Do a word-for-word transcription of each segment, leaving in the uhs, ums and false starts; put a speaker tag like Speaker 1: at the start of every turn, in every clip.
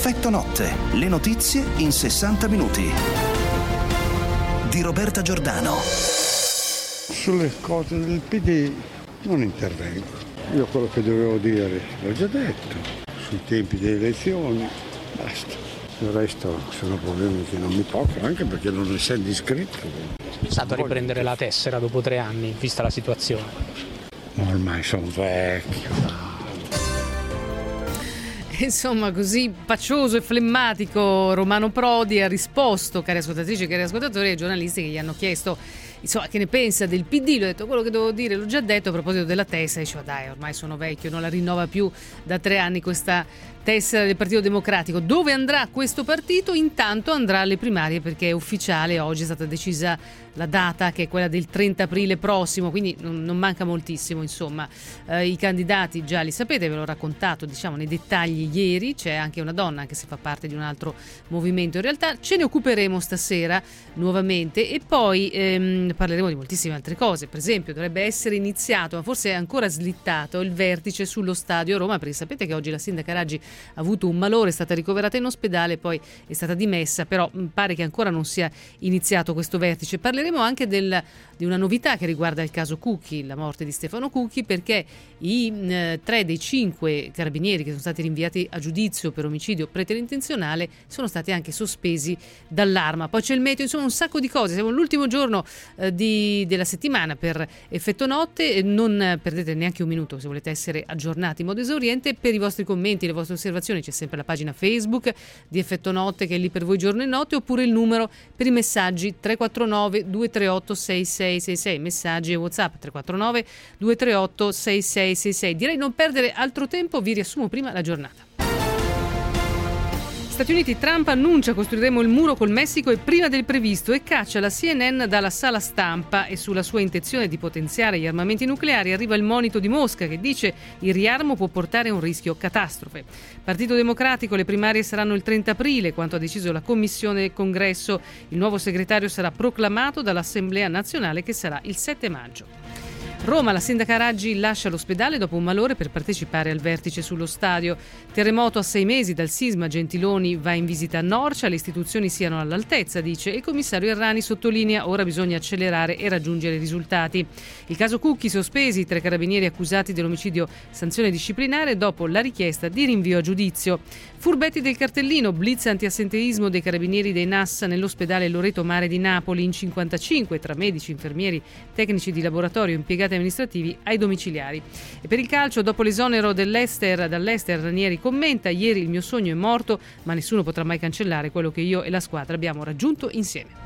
Speaker 1: Effetto notte, le notizie in sessanta minuti. Di Roberta Giordano.
Speaker 2: Sulle cose del P D non intervengo. Io quello che dovevo dire l'ho già detto. Sui tempi delle elezioni, basta. Il resto sono problemi che non mi toccano, anche perché non essendo iscritto.
Speaker 3: È pensato a riprendere la tessera dopo tre anni, vista la situazione?
Speaker 2: Ma ormai sono vecchio.
Speaker 4: Insomma, così pacioso e flemmatico Romano Prodi ha risposto, cari ascoltatrici e cari ascoltatori, ai giornalisti che gli hanno chiesto insomma che ne pensa del P D. L'ho detto, quello che devo dire l'ho già detto. A proposito della tessera, diceva dai, ormai sono vecchio, non la rinnova più da tre anni questa tessera del Partito Democratico. Dove andrà questo partito? Intanto andrà alle primarie, perché è ufficiale, oggi è stata decisa la data, che è quella del trenta aprile prossimo, quindi non, non manca moltissimo, insomma. Eh, i candidati già li sapete, ve l'ho raccontato, diciamo, nei dettagli ieri. C'è anche una donna, anche se fa parte di un altro movimento. In realtà ce ne occuperemo stasera nuovamente, e poi ehm, parleremo di moltissime altre cose. Per esempio dovrebbe essere iniziato, ma forse è ancora slittato, il vertice sullo stadio Roma, perché sapete che oggi la sindaca Raggi ha avuto un malore, è stata ricoverata in ospedale, poi è stata dimessa, però pare che ancora non sia iniziato questo vertice. Parleremo anche del, di una novità che riguarda il caso Cucchi, la morte di Stefano Cucchi, perché i eh, tre dei cinque carabinieri che sono stati rinviati a giudizio per omicidio preterintenzionale sono stati anche sospesi dall'arma. Poi c'è il meteo, insomma un sacco di cose. Siamo all'ultimo giorno eh, di, della settimana per Effetto Notte, non perdete neanche un minuto se volete essere aggiornati in modo esauriente. Per i vostri commenti, le vostre osservazioni c'è sempre la pagina Facebook di Effetto Notte, che è lì per voi giorno e notte, oppure il numero per i messaggi tre quattro nove due tre otto sei sei sei sei, messaggi e WhatsApp tre quattro nove due tre otto sei sei sei sei. Direi non perdere altro tempo, vi riassumo prima la giornata. Stati Uniti, Trump annuncia costruiremo il muro col Messico e prima del previsto, e caccia la C N N dalla sala stampa. E sulla sua intenzione di potenziare gli armamenti nucleari arriva il monito di Mosca, che dice il riarmo può portare a un rischio catastrofe. Partito Democratico, le primarie saranno il trenta aprile, quanto ha deciso la Commissione del Congresso. Il nuovo segretario sarà proclamato dall'Assemblea Nazionale, che sarà il sette maggio. Roma, la sindaca Raggi lascia l'ospedale dopo un malore per partecipare al vertice sullo stadio. Terremoto a sei mesi dal sisma, Gentiloni va in visita a Norcia, le istituzioni siano all'altezza, dice, e il commissario Errani sottolinea ora bisogna accelerare e raggiungere risultati. Il caso Cucchi, sospesi tre carabinieri accusati dell'omicidio, sanzione disciplinare dopo la richiesta di rinvio a giudizio. Furbetti del cartellino, blitz antiassenteismo dei carabinieri dei N A S nell'ospedale Loreto Mare di Napoli, in cinquantacinque tra medici, infermieri, tecnici di laboratorio, impiegati amministrativi ai domiciliari. E per il calcio, dopo l'esonero dell'Ester, dall'Ester, Ranieri commenta: ieri il mio sogno è morto, ma nessuno potrà mai cancellare quello che io e la squadra abbiamo raggiunto insieme.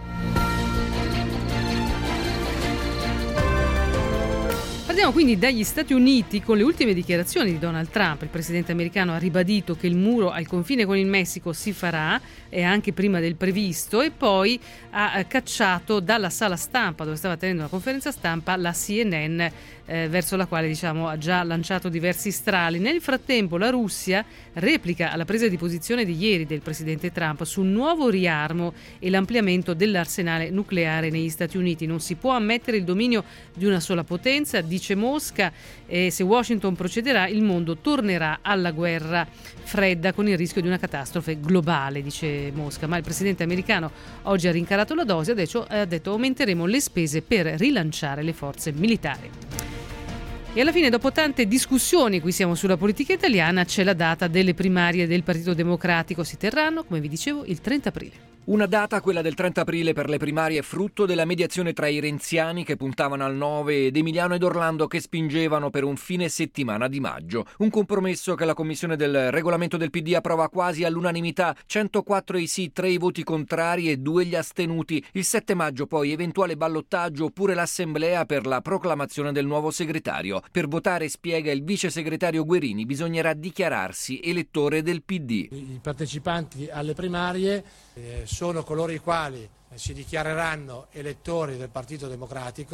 Speaker 4: Partiamo quindi dagli Stati Uniti con le ultime dichiarazioni di Donald Trump. Il presidente americano ha ribadito che il muro al confine con il Messico si farà, e anche prima del previsto, e poi ha cacciato dalla sala stampa dove stava tenendo una conferenza stampa la C N N, eh, verso la quale diciamo ha già lanciato diversi strali. Nel frattempo la Russia replica alla presa di posizione di ieri del presidente Trump su un nuovo riarmo e l'ampliamento dell'arsenale nucleare negli Stati Uniti. Non si può ammettere il dominio di una sola potenza, dice Mosca, e se Washington procederà il mondo tornerà alla guerra fredda con il rischio di una catastrofe globale, dice Mosca. Ma il presidente americano oggi ha rincarato la dose, adesso ha detto aumenteremo le spese per rilanciare le forze militari. E alla fine, dopo tante discussioni, qui siamo sulla politica italiana, c'è la data delle primarie del Partito Democratico. Si terranno, come vi dicevo, il trenta aprile.
Speaker 5: Una data, quella del trenta aprile, per le primarie, frutto della mediazione tra i renziani che puntavano al nove ed Emiliano ed Orlando che spingevano per un fine settimana di maggio. Un compromesso che la commissione del regolamento del P D approva quasi all'unanimità, centoquattro i sì, tre i voti contrari e due gli astenuti. Il sette maggio poi eventuale ballottaggio oppure l'assemblea per la proclamazione del nuovo segretario. Per votare, spiega il vice segretario Guerini, bisognerà dichiararsi elettore del P D.
Speaker 6: I partecipanti alle primarie eh, sono coloro i quali si dichiareranno elettori del Partito Democratico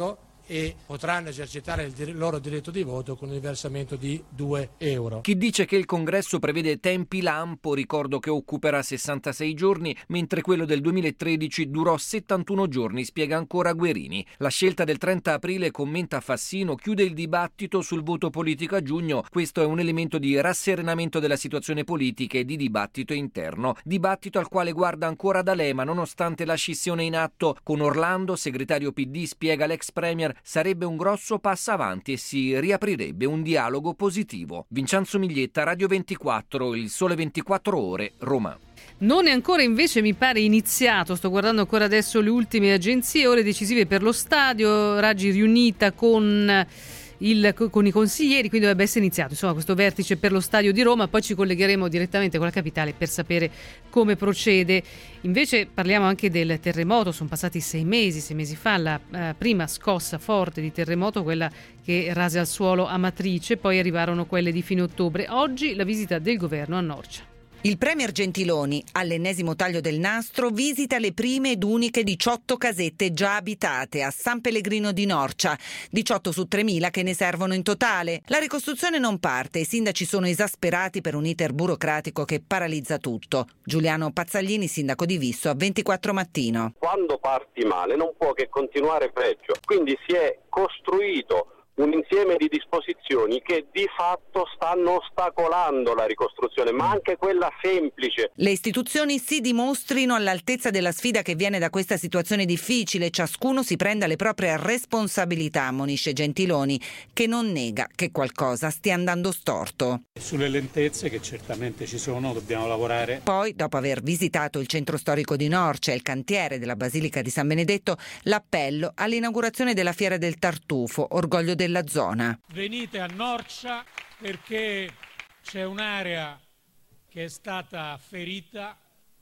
Speaker 6: e potranno esercitare il dir- loro diritto di voto con il versamento di due euro.
Speaker 5: Chi dice che il congresso prevede tempi lampo, ricordo che occuperà sessantasei giorni, mentre quello del duemilatredici durò settantuno giorni, spiega ancora Guerini. La scelta del trenta aprile, commenta Fassino, chiude il dibattito sul voto politico a giugno. Questo è un elemento di rasserenamento della situazione politica e di dibattito interno. Dibattito al quale guarda ancora D'Alema, nonostante la scissione in atto con Orlando, segretario P D, spiega l'ex premier, sarebbe un grosso passo avanti e si riaprirebbe un dialogo positivo. Vincenzo Miglietta, Radio ventiquattro, Il Sole ventiquattro Ore, Roma.
Speaker 4: Non è ancora invece, mi pare, iniziato, sto guardando ancora adesso le ultime agenzie, ore decisive per lo stadio, Raggi riunita con... Il, con i consiglieri, quindi dovrebbe essere iniziato insomma questo vertice per lo stadio di Roma, poi ci collegheremo direttamente con la capitale per sapere come procede. Invece parliamo anche del terremoto, sono passati sei mesi, sei mesi fa la uh, prima scossa forte di terremoto, quella che rase al suolo Amatrice, poi arrivarono quelle di fine ottobre. Oggi la visita del governo a Norcia.
Speaker 7: Il premier Gentiloni, all'ennesimo taglio del nastro, visita le prime ed uniche diciotto casette già abitate a San Pellegrino di Norcia, diciotto su tremila che ne servono in totale. La ricostruzione non parte, i sindaci sono esasperati per un iter burocratico che paralizza tutto. Giuliano Pazzaglini, sindaco di Visso, a ventiquattro Mattino.
Speaker 8: Quando parti male non può che continuare peggio, quindi si è costruito un insieme di disposizioni che di fatto stanno ostacolando la ricostruzione, ma anche quella semplice.
Speaker 7: Le istituzioni si dimostrino all'altezza della sfida che viene da questa situazione difficile, ciascuno si prenda le proprie responsabilità, ammonisce Gentiloni, che non nega che qualcosa stia andando storto.
Speaker 9: Sulle lentezze che certamente ci sono, dobbiamo lavorare.
Speaker 7: Poi, dopo aver visitato il centro storico di Norcia e il cantiere della Basilica di San Benedetto, l'appello all'inaugurazione della Fiera del Tartufo, orgoglio del della zona.
Speaker 6: Venite a Norcia perché c'è un'area che è stata ferita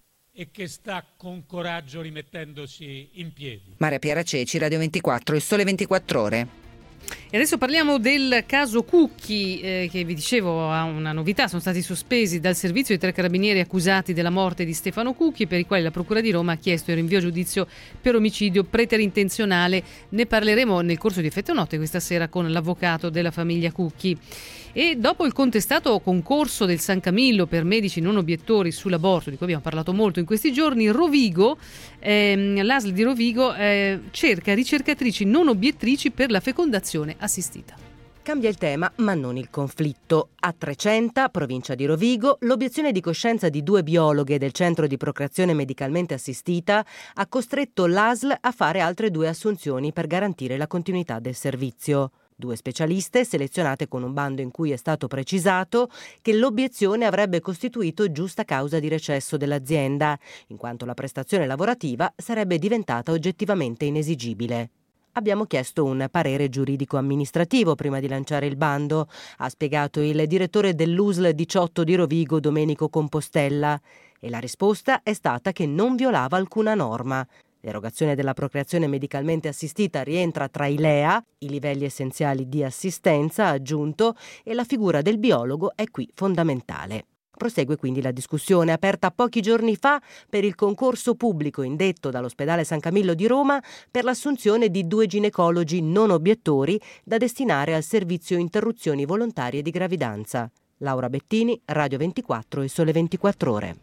Speaker 6: e che sta con coraggio rimettendosi in piedi.
Speaker 7: Maria Piera Ceci, Radio ventiquattro, Il Sole ventiquattro Ore.
Speaker 4: E adesso parliamo del caso Cucchi, eh, che vi dicevo ha una novità, sono stati sospesi dal servizio i tre carabinieri accusati della morte di Stefano Cucchi, per i quali la Procura di Roma ha chiesto il rinvio a giudizio per omicidio preterintenzionale. Ne parleremo nel corso di Effetto Notte questa sera con l'avvocato della famiglia Cucchi. E dopo il contestato concorso del San Camillo per medici non obiettori sull'aborto, di cui abbiamo parlato molto in questi giorni, Rovigo, ehm, l'A S L di Rovigo eh, cerca ricercatrici non obiettrici per la fecondazione assistita.
Speaker 10: Cambia il tema, ma non il conflitto. A Trecenta, provincia di Rovigo, l'obiezione di coscienza di due biologhe del centro di procreazione medicalmente assistita ha costretto l'A S L a fare altre due assunzioni per garantire la continuità del servizio. Due specialiste selezionate con un bando in cui è stato precisato che l'obiezione avrebbe costituito giusta causa di recesso dell'azienda, in quanto la prestazione lavorativa sarebbe diventata oggettivamente inesigibile. Abbiamo chiesto un parere giuridico-amministrativo prima di lanciare il bando, ha spiegato il direttore dell'U S L diciotto di Rovigo, Domenico Compostella, e la risposta è stata che non violava alcuna norma. L'erogazione della procreazione medicalmente assistita rientra tra i L E A, i livelli essenziali di assistenza, ha aggiunto, e la figura del biologo è qui fondamentale. Prosegue quindi la discussione aperta pochi giorni fa per il concorso pubblico indetto dall'ospedale San Camillo di Roma per l'assunzione di due ginecologi non obiettori da destinare al servizio interruzioni volontarie di gravidanza. Laura Bettini, Radio ventiquattro e Sole ventiquattro Ore.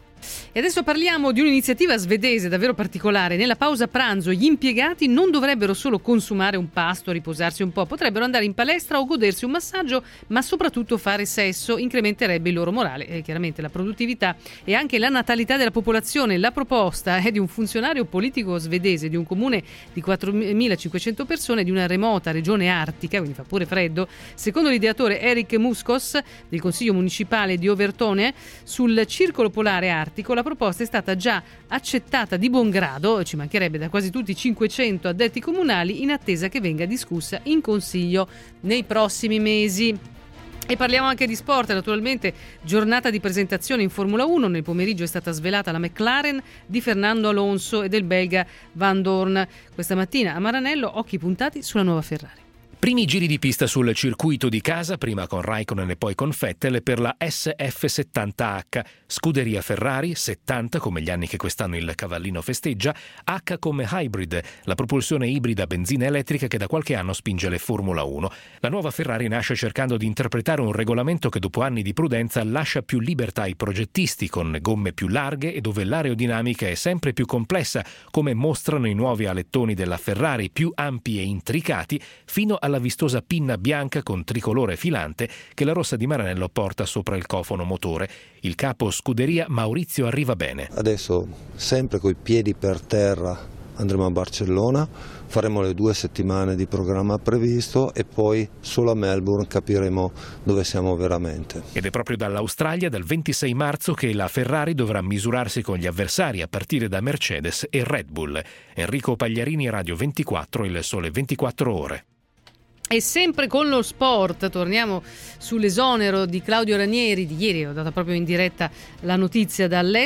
Speaker 4: E adesso parliamo di un'iniziativa svedese davvero particolare. Nella pausa pranzo gli impiegati non dovrebbero solo consumare un pasto, riposarsi un po', potrebbero andare in palestra o godersi un massaggio, ma soprattutto fare sesso. Incrementerebbe il loro morale e chiaramente la produttività e anche la natalità della popolazione. La proposta è di un funzionario politico svedese di un comune di quattromilacinquecento persone di una remota regione artica, quindi fa pure freddo. Secondo l'ideatore Erik Muskos del Consiglio Municipale di Overtone, sul circolo polare artico la proposta è stata già accettata di buon grado, ci mancherebbe, da quasi tutti i cinquecento addetti comunali, in attesa che venga discussa in Consiglio nei prossimi mesi. E parliamo anche di sport, naturalmente giornata di presentazione in Formula uno, nel pomeriggio è stata svelata la McLaren di Fernando Alonso e del belga Van Dorn. Questa mattina a Maranello occhi puntati sulla nuova Ferrari.
Speaker 11: Primi giri di pista sul circuito di casa, prima con Raikkonen e poi con Vettel, per la S F settanta H. Scuderia Ferrari, settanta come gli anni che quest'anno il cavallino festeggia, H come Hybrid, la propulsione ibrida benzina elettrica che da qualche anno spinge le Formula uno. La nuova Ferrari nasce cercando di interpretare un regolamento che dopo anni di prudenza lascia più libertà ai progettisti, con gomme più larghe e dove l'aerodinamica è sempre più complessa, come mostrano i nuovi alettoni della Ferrari, più ampi e intricati, fino alla vistosa pinna bianca con tricolore filante che la rossa di Maranello porta sopra il cofono motore. Il capo scuderia Maurizio Arrivabene.
Speaker 12: Adesso sempre coi piedi per terra andremo a Barcellona, faremo le due settimane di programma previsto e poi solo a Melbourne capiremo dove siamo veramente.
Speaker 11: Ed è proprio dall'Australia, dal ventisei marzo, che la Ferrari dovrà misurarsi con gli avversari a partire da Mercedes e Red Bull. Enrico Pagliarini, Radio ventiquattro, Il Sole ventiquattro Ore.
Speaker 4: E sempre con lo sport, torniamo sull'esonero di Claudio Ranieri. Di ieri ho dato proprio in diretta la notizia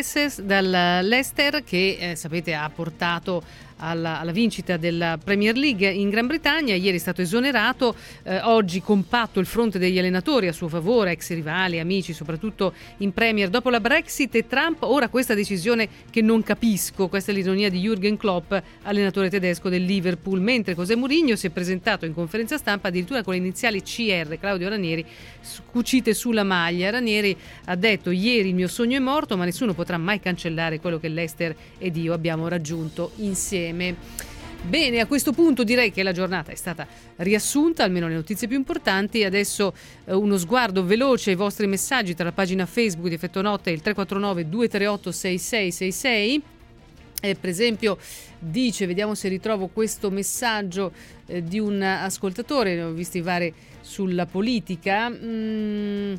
Speaker 4: dall'Leicester che eh, sapete ha portato alla, alla vincita della Premier League in Gran Bretagna. Ieri è stato esonerato, eh, oggi compatto il fronte degli allenatori a suo favore, ex rivali, amici, soprattutto in Premier. Dopo la Brexit e Trump, ora questa decisione che non capisco, questa è l'ironia di Jürgen Klopp, allenatore tedesco del Liverpool, mentre José Mourinho si è presentato in conferenza stampa addirittura con le iniziali C R, Claudio Ranieri, cucite sulla maglia. Ranieri ha detto: ieri il mio sogno è morto, ma nessuno potrà mai cancellare quello che Leicester ed io abbiamo raggiunto insieme. Bene, a questo punto direi che la giornata è stata riassunta, almeno le notizie più importanti. Adesso eh, uno sguardo veloce ai vostri messaggi tra la pagina Facebook di Effetto Notte e il tre quattro nove due tre otto sei sei sei sei. Eh, per esempio dice, vediamo se ritrovo questo messaggio eh, di un ascoltatore, ne ho visti vari sulla politica. Mm,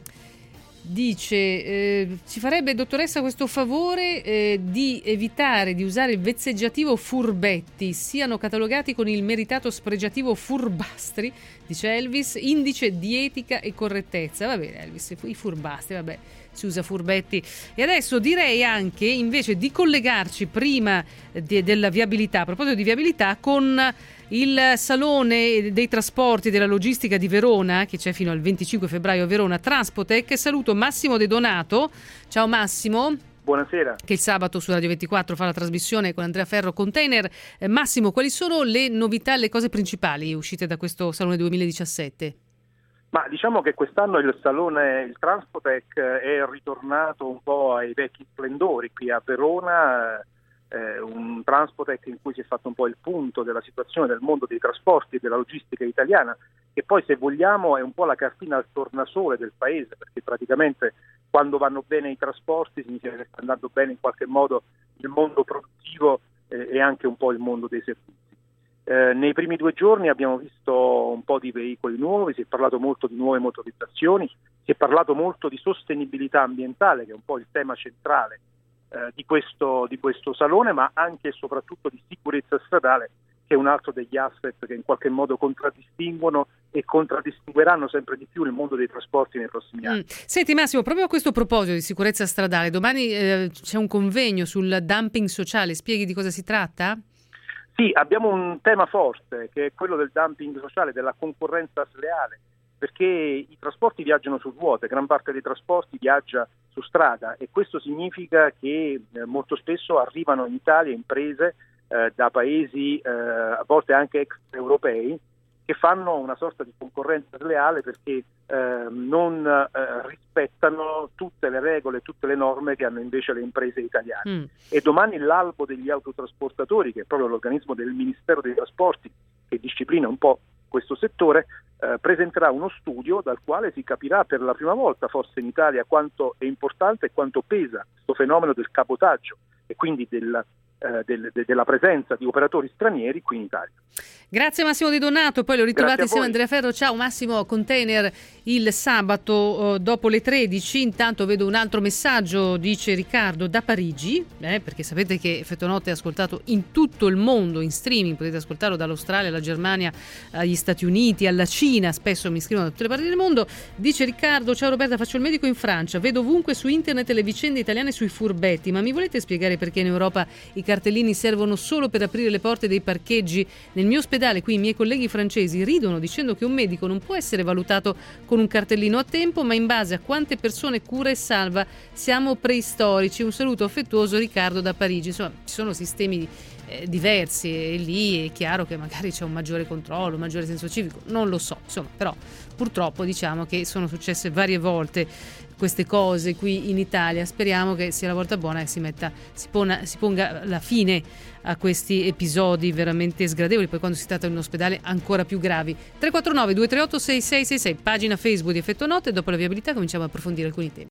Speaker 4: dice eh, ci farebbe, dottoressa, questo favore eh, di evitare di usare il vezzeggiativo furbetti, siano catalogati con il meritato spregiativo furbastri, dice Elvis, indice di etica e correttezza. Va bene Elvis, i furbastri, vabbè, si usa furbetti. E adesso direi anche, invece di collegarci prima de- della viabilità, a proposito di viabilità, con il Salone dei Trasporti e della Logistica di Verona, che c'è fino al venticinque febbraio a Verona, Transpotec. Saluto Massimo De Donato. Ciao Massimo.
Speaker 13: Buonasera.
Speaker 4: Che il sabato su Radio ventiquattro fa la trasmissione con Andrea Ferro Container. Eh, Massimo, quali sono le novità, le cose principali uscite da questo Salone duemiladiciassette?
Speaker 13: Ma diciamo che quest'anno il Salone, il Transpotec, è ritornato un po' ai vecchi splendori qui a Verona. Eh, un Transpotec in cui si è fatto un po' il punto della situazione del mondo dei trasporti e della logistica italiana, che poi, se vogliamo, è un po' la cartina al tornasole del paese, perché praticamente quando vanno bene i trasporti significa che sta andando bene in qualche modo il mondo produttivo eh, e anche un po' il mondo dei servizi. Eh, nei primi due giorni abbiamo visto un po' di veicoli nuovi, si è parlato molto di nuove motorizzazioni, si è parlato molto di sostenibilità ambientale, che è un po' il tema centrale eh, di questo, di questo salone, ma anche e soprattutto di sicurezza stradale, che è un altro degli asset che in qualche modo contraddistinguono e contraddistingueranno sempre di più il mondo dei trasporti nei prossimi anni. Mm.
Speaker 4: Senti Massimo, proprio a questo proposito di sicurezza stradale, domani eh, c'è un convegno sul dumping sociale, spieghi di cosa si tratta?
Speaker 13: Sì, abbiamo un tema forte che è quello del dumping sociale, della concorrenza sleale, perché i trasporti viaggiano su ruote, gran parte dei trasporti viaggia su strada e questo significa che eh, molto spesso arrivano in Italia imprese eh, da paesi eh, a volte anche extraeuropei che fanno una sorta di concorrenza sleale perché eh, non eh, rispettano tutte le regole, tutte le norme che hanno invece le imprese italiane. Mm. E domani l'albo degli autotrasportatori, che è proprio l'organismo del Ministero dei Trasporti che disciplina un po' questo settore, eh, presenterà uno studio dal quale si capirà per la prima volta, forse in Italia, quanto è importante e quanto pesa questo fenomeno del cabotaggio e quindi del Eh, del, de, della presenza di operatori stranieri qui in Italia.
Speaker 4: Grazie Massimo Di Donato, poi lo ritrovate insieme a Andrea Ferro. Ciao Massimo. Container il sabato eh, dopo le tredici. Intanto vedo un altro messaggio, dice Riccardo da Parigi, eh, perché sapete che Effetto Notte è ascoltato in tutto il mondo in streaming, potete ascoltarlo dall'Australia alla Germania agli Stati Uniti, alla Cina, spesso mi scrivono da tutte le parti del mondo. Dice Riccardo: ciao Roberta, faccio il medico in Francia, vedo ovunque su internet le vicende italiane sui furbetti, ma mi volete spiegare perché in Europa i cartellini servono solo per aprire le porte dei parcheggi. Nel mio ospedale qui i miei colleghi francesi ridono dicendo che un medico non può essere valutato con un cartellino a tempo, ma in base a quante persone cura e salva. Siamo preistorici. Un saluto affettuoso, Riccardo da Parigi. Insomma, ci sono sistemi eh, diversi e lì è chiaro che magari c'è un maggiore controllo, un maggiore senso civico, non lo so, insomma, però purtroppo diciamo che sono successe varie volte queste cose qui in Italia. Speriamo che sia la volta buona e si metta, si, pona, si ponga la fine a questi episodi veramente sgradevoli, poi quando si tratta di un ospedale ancora più gravi. Tre quattro nove due tre otto sei sei sei sei, pagina Facebook di Effetto Notte. Dopo la viabilità cominciamo a approfondire alcuni temi.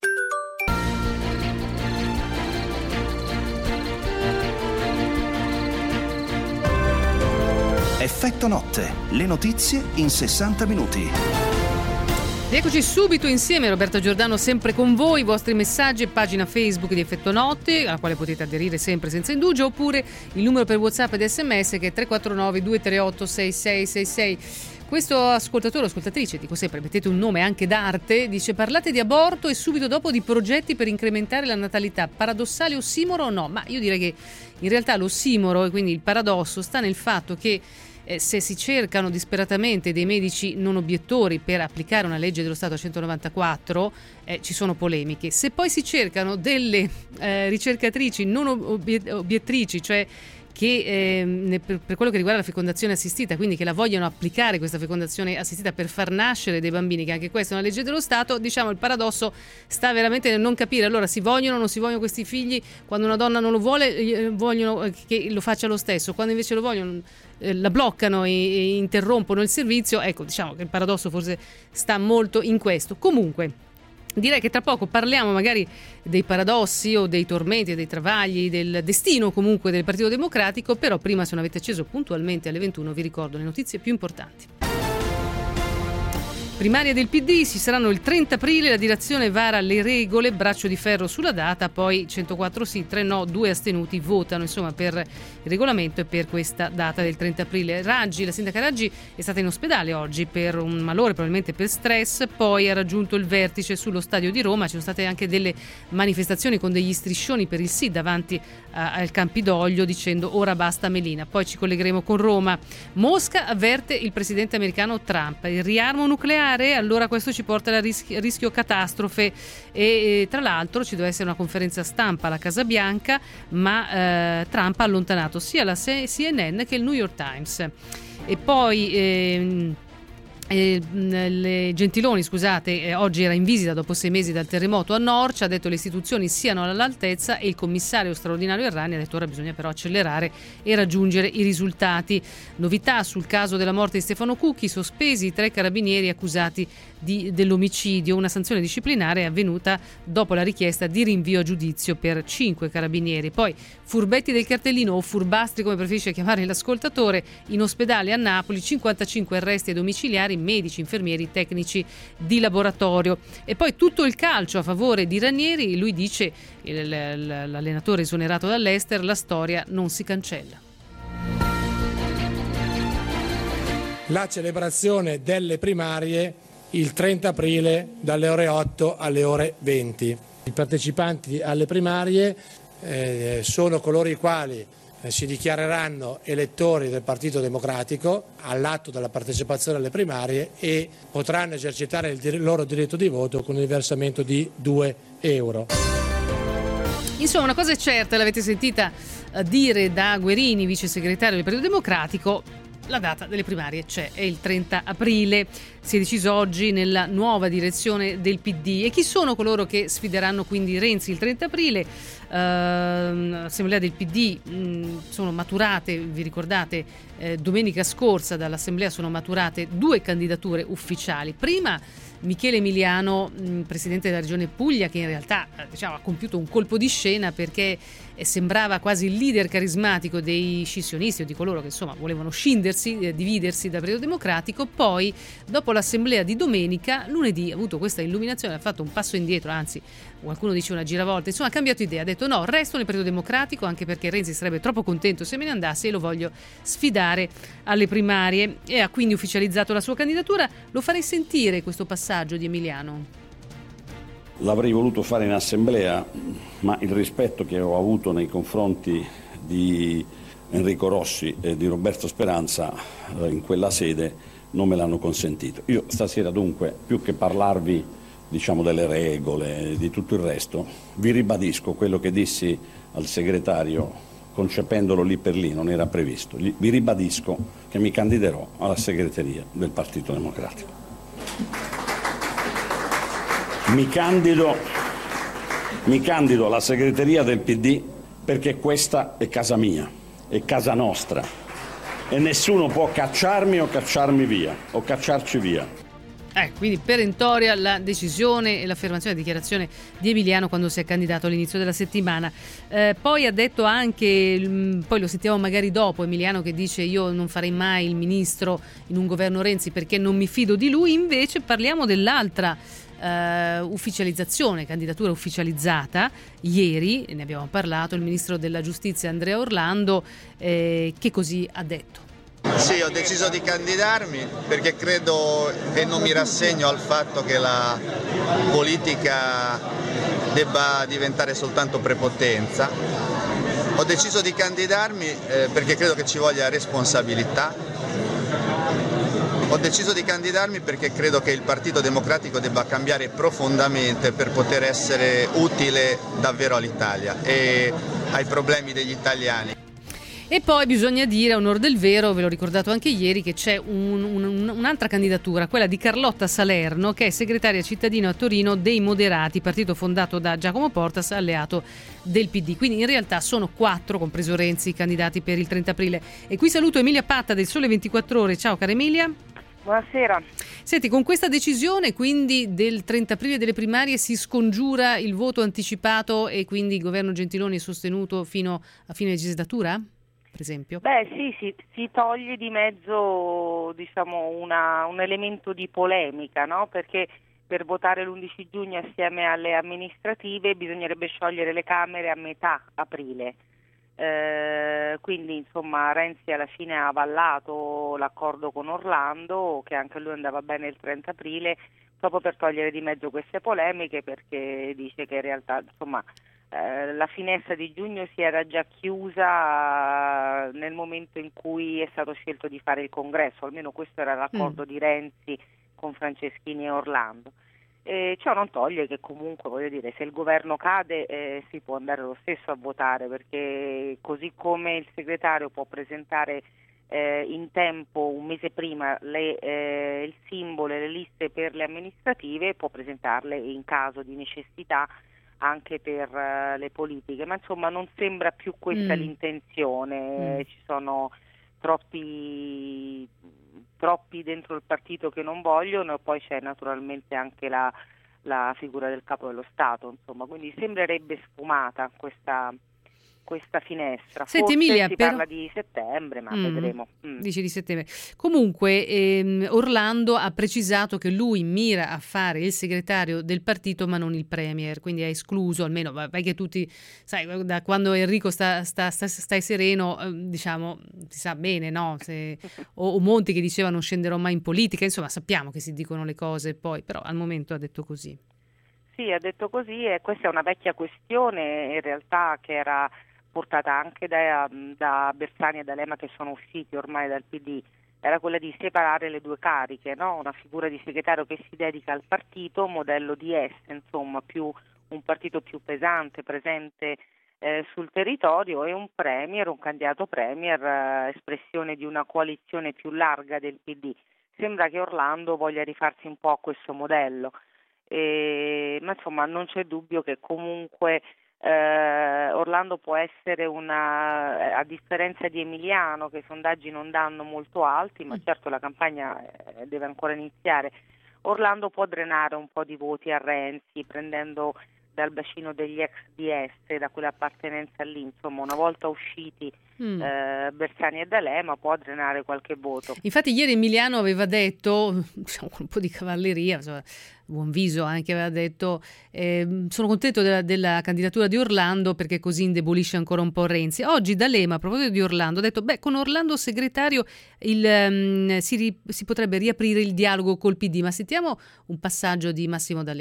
Speaker 1: Effetto Notte, le notizie in sessanta minuti.
Speaker 4: Eccoci subito insieme, Roberto Giordano sempre con voi, i vostri messaggi, pagina Facebook di Effetto Notte, alla quale potete aderire sempre senza indugio, oppure il numero per WhatsApp ed sms che è tre quattro nove due tre otto sei sei sei sei. Questo ascoltatore o ascoltatrice, dico sempre, mettete un nome anche d'arte, dice: parlate di aborto e subito dopo di progetti per incrementare la natalità. Paradossale ossimoro o no? Ma io direi che in realtà l'ossimoro, e quindi il paradosso, sta nel fatto che Eh, se si cercano disperatamente dei medici non obiettori per applicare una legge dello Stato centonovantaquattro, eh, ci sono polemiche. Se poi si cercano delle eh, ricercatrici non obiet- obiettrici, cioè che eh, per, per quello che riguarda la fecondazione assistita, quindi che la vogliono applicare questa fecondazione assistita per far nascere dei bambini, che anche questa è una legge dello Stato, diciamo il paradosso sta veramente nel non capire. Allora si vogliono o non si vogliono questi figli? Quando una donna non lo vuole, eh, vogliono che lo faccia lo stesso, quando invece lo vogliono eh, la bloccano e, e interrompono il servizio. Ecco, diciamo che il paradosso forse sta molto in questo. Comunque direi che tra poco parliamo magari dei paradossi o dei tormenti, dei travagli, del destino comunque del Partito Democratico, però prima, se non avete acceso puntualmente alle ventuno, vi ricordo le notizie più importanti. Primarie del P D, ci saranno il trenta aprile, la direzione vara le regole, braccio di ferro sulla data, poi centoquattro sì, tre no, due astenuti votano insomma per il regolamento e per questa data del trenta aprile. Raggi, la sindaca Raggi è stata in ospedale oggi per un malore, probabilmente per stress, poi ha raggiunto il vertice sullo stadio di Roma, ci sono state anche delle manifestazioni con degli striscioni per il sì davanti a, al Campidoglio dicendo ora basta Melina. Poi ci collegheremo con Roma. Mosca avverte il presidente americano Trump, il riarmo nucleare, allora questo ci porta al rischio, rischio catastrofe e, e tra l'altro ci deve essere una conferenza stampa alla Casa Bianca, ma eh, Trump ha allontanato sia la C N N che il New York Times. E poi eh, Eh, le Gentiloni, scusate, eh, oggi era in visita dopo sei mesi dal terremoto a Norcia, ha detto le istituzioni siano all'altezza e il commissario straordinario Errani ha detto ora bisogna però accelerare e raggiungere i risultati. Novità sul caso della morte di Stefano Cucchi, sospesi i tre carabinieri accusati di, dell'omicidio, una sanzione disciplinare è avvenuta dopo la richiesta di rinvio a giudizio per cinque carabinieri. Poi furbetti del cartellino o furbastri come preferisce chiamare l'ascoltatore, in ospedale a Napoli cinquantacinque arresti ai domiciliari, medici, infermieri, tecnici di laboratorio. E poi tutto il calcio a favore di Ranieri, lui dice, il, l'allenatore esonerato dall'Ester, la storia non si cancella.
Speaker 14: La celebrazione delle primarie il trenta aprile dalle ore otto alle ore venti. I partecipanti alle primarie eh, sono coloro i quali si dichiareranno elettori del Partito Democratico all'atto della partecipazione alle primarie e potranno esercitare il dir- loro diritto di voto con il versamento di due euro.
Speaker 4: Insomma, una cosa è certa, l'avete sentita dire da Guerini, vice segretario del Partito Democratico, la data delle primarie c'è, è il trenta aprile. Si è deciso oggi nella nuova direzione del P D. E chi sono coloro che sfideranno quindi Renzi il trenta aprile? Uh, Assemblea del P D mh, sono maturate, vi ricordate, eh, domenica scorsa dall'Assemblea sono maturate due candidature ufficiali. Prima Michele Emiliano, mh, presidente della Regione Puglia, che in realtà eh, diciamo, ha compiuto un colpo di scena perché eh, sembrava quasi il leader carismatico dei scissionisti o di coloro che insomma volevano scindersi, eh, dividersi dal Partito Democratico. Poi dopo l'assemblea di domenica, lunedì ha avuto questa illuminazione, ha fatto un passo indietro, anzi qualcuno dice una giravolta, insomma ha cambiato idea, ha detto no, resto nel Partito Democratico anche perché Renzi sarebbe troppo contento se me ne andassi e lo voglio sfidare alle primarie, e ha quindi ufficializzato la sua candidatura. Lo farei sentire questo passaggio di Emiliano.
Speaker 15: l'avrei voluto fare in assemblea, ma il rispetto che ho avuto nei confronti di Enrico Rossi e di Roberto Speranza eh, in quella sede non me l'hanno consentito. Io stasera dunque, più che parlarvi diciamo delle regole, di tutto il resto, vi ribadisco quello che dissi al segretario concependolo lì per lì, non era previsto. Vi ribadisco che mi candiderò alla segreteria del Partito Democratico. Mi candido, mi candido alla segreteria del P D perché questa è casa mia, è casa nostra e nessuno può cacciarmi o cacciarmi via o cacciarci via.
Speaker 4: Eh, quindi perentoria la decisione e l'affermazione e la dichiarazione di Emiliano quando si è candidato all'inizio della settimana. Eh, poi ha detto anche, mh, poi lo sentiamo magari dopo, Emiliano che dice io non farei mai il ministro in un governo Renzi perché non mi fido di lui. Invece parliamo dell'altra eh, ufficializzazione, candidatura ufficializzata. Ieri, ne abbiamo parlato, il ministro della giustizia Andrea Orlando eh, che così ha detto.
Speaker 16: Sì, ho deciso di candidarmi perché credo e non mi rassegno al fatto che la politica debba diventare soltanto prepotenza. Ho deciso di candidarmi eh, perché credo che ci voglia responsabilità. Ho deciso di candidarmi perché credo che il Partito Democratico debba cambiare profondamente per poter essere utile davvero all'Italia e ai problemi degli italiani.
Speaker 4: E poi bisogna dire, a onor del vero, ve l'ho ricordato anche ieri, che c'è un, un, un'altra candidatura, quella di Carlotta Salerno, che è segretaria cittadina a Torino dei Moderati, partito fondato da Giacomo Portas, alleato del P D. Quindi in realtà sono quattro, compreso Renzi, i candidati per il trenta aprile. E qui saluto Emilia Patta del Sole ventiquattro Ore. Ciao cara Emilia.
Speaker 17: Buonasera.
Speaker 4: Senti, con questa decisione quindi del trenta aprile delle primarie si scongiura il voto anticipato e quindi il governo Gentiloni è sostenuto fino a fine legislatura? Per esempio?
Speaker 17: Beh sì, si, si toglie di mezzo diciamo una, un elemento di polemica, no? Perché per votare l'undici giugno assieme alle amministrative bisognerebbe sciogliere le Camere a metà aprile. Eh, quindi insomma Renzi alla fine ha avallato l'accordo con Orlando, che anche lui andava bene il trenta aprile, proprio per togliere di mezzo queste polemiche, perché dice che in realtà insomma la finestra di giugno si era già chiusa nel momento in cui è stato scelto di fare il congresso, almeno questo era l'accordo mm. di Renzi con Franceschini e Orlando. E ciò non toglie che comunque, voglio dire, se il governo cade eh, si può andare lo stesso a votare, perché così come il segretario può presentare eh, in tempo, un mese prima, le, eh, il simbolo e le liste per le amministrative, può presentarle in caso di necessità anche per uh, le politiche, ma insomma non sembra più questa mm. l'intenzione, mm. ci sono troppi troppi dentro il partito che non vogliono e poi c'è naturalmente anche la, la figura del capo dello Stato, insomma, quindi sembrerebbe sfumata questa questa finestra.
Speaker 4: Senti,
Speaker 17: Forse
Speaker 4: Emilia,
Speaker 17: si
Speaker 4: però...
Speaker 17: parla di settembre, ma
Speaker 4: mm,
Speaker 17: vedremo. Mm.
Speaker 4: Dici di settembre. Comunque ehm, Orlando ha precisato che lui mira a fare il segretario del partito ma non il premier, quindi ha escluso, almeno vai che tutti, sai, da quando Enrico sta, sta, sta, stai sereno, eh, diciamo, si sa bene, no? Se, o, o Monti che diceva non scenderò mai in politica, insomma sappiamo che si dicono le cose poi, però al momento ha detto così.
Speaker 17: Sì, ha detto così e questa è una vecchia questione in realtà che era portata anche da, da Bersani e da Lema, che sono usciti ormai dal P D, era quella di separare le due cariche, no? Una figura di segretario che si dedica al partito, modello di S, insomma, più un partito più pesante, presente eh, sul territorio, e un premier, un candidato premier, eh, espressione di una coalizione più larga del P D. Sembra che Orlando voglia rifarsi un po' a questo modello, e, ma insomma non c'è dubbio che comunque Eh, Orlando può essere una, a differenza di Emiliano, che i sondaggi non danno molto alti, ma certo la campagna eh, deve ancora iniziare. Orlando può drenare un po' di voti a Renzi, prendendo dal bacino degli ex D S, da quell'appartenenza lì, insomma, una volta usciti mm. eh, Bersani e D'Alema può drenare qualche voto.
Speaker 4: Infatti ieri Emiliano aveva detto, diciamo, con un po' di cavalleria, insomma, buon viso anche, aveva detto eh, sono contento della, della candidatura di Orlando perché così indebolisce ancora un po' Renzi. Oggi D'Alema, a proposito di Orlando, ha detto beh, con Orlando segretario il, um, si, ri, si potrebbe riaprire il dialogo col P D, ma sentiamo un passaggio di Massimo D'Alema.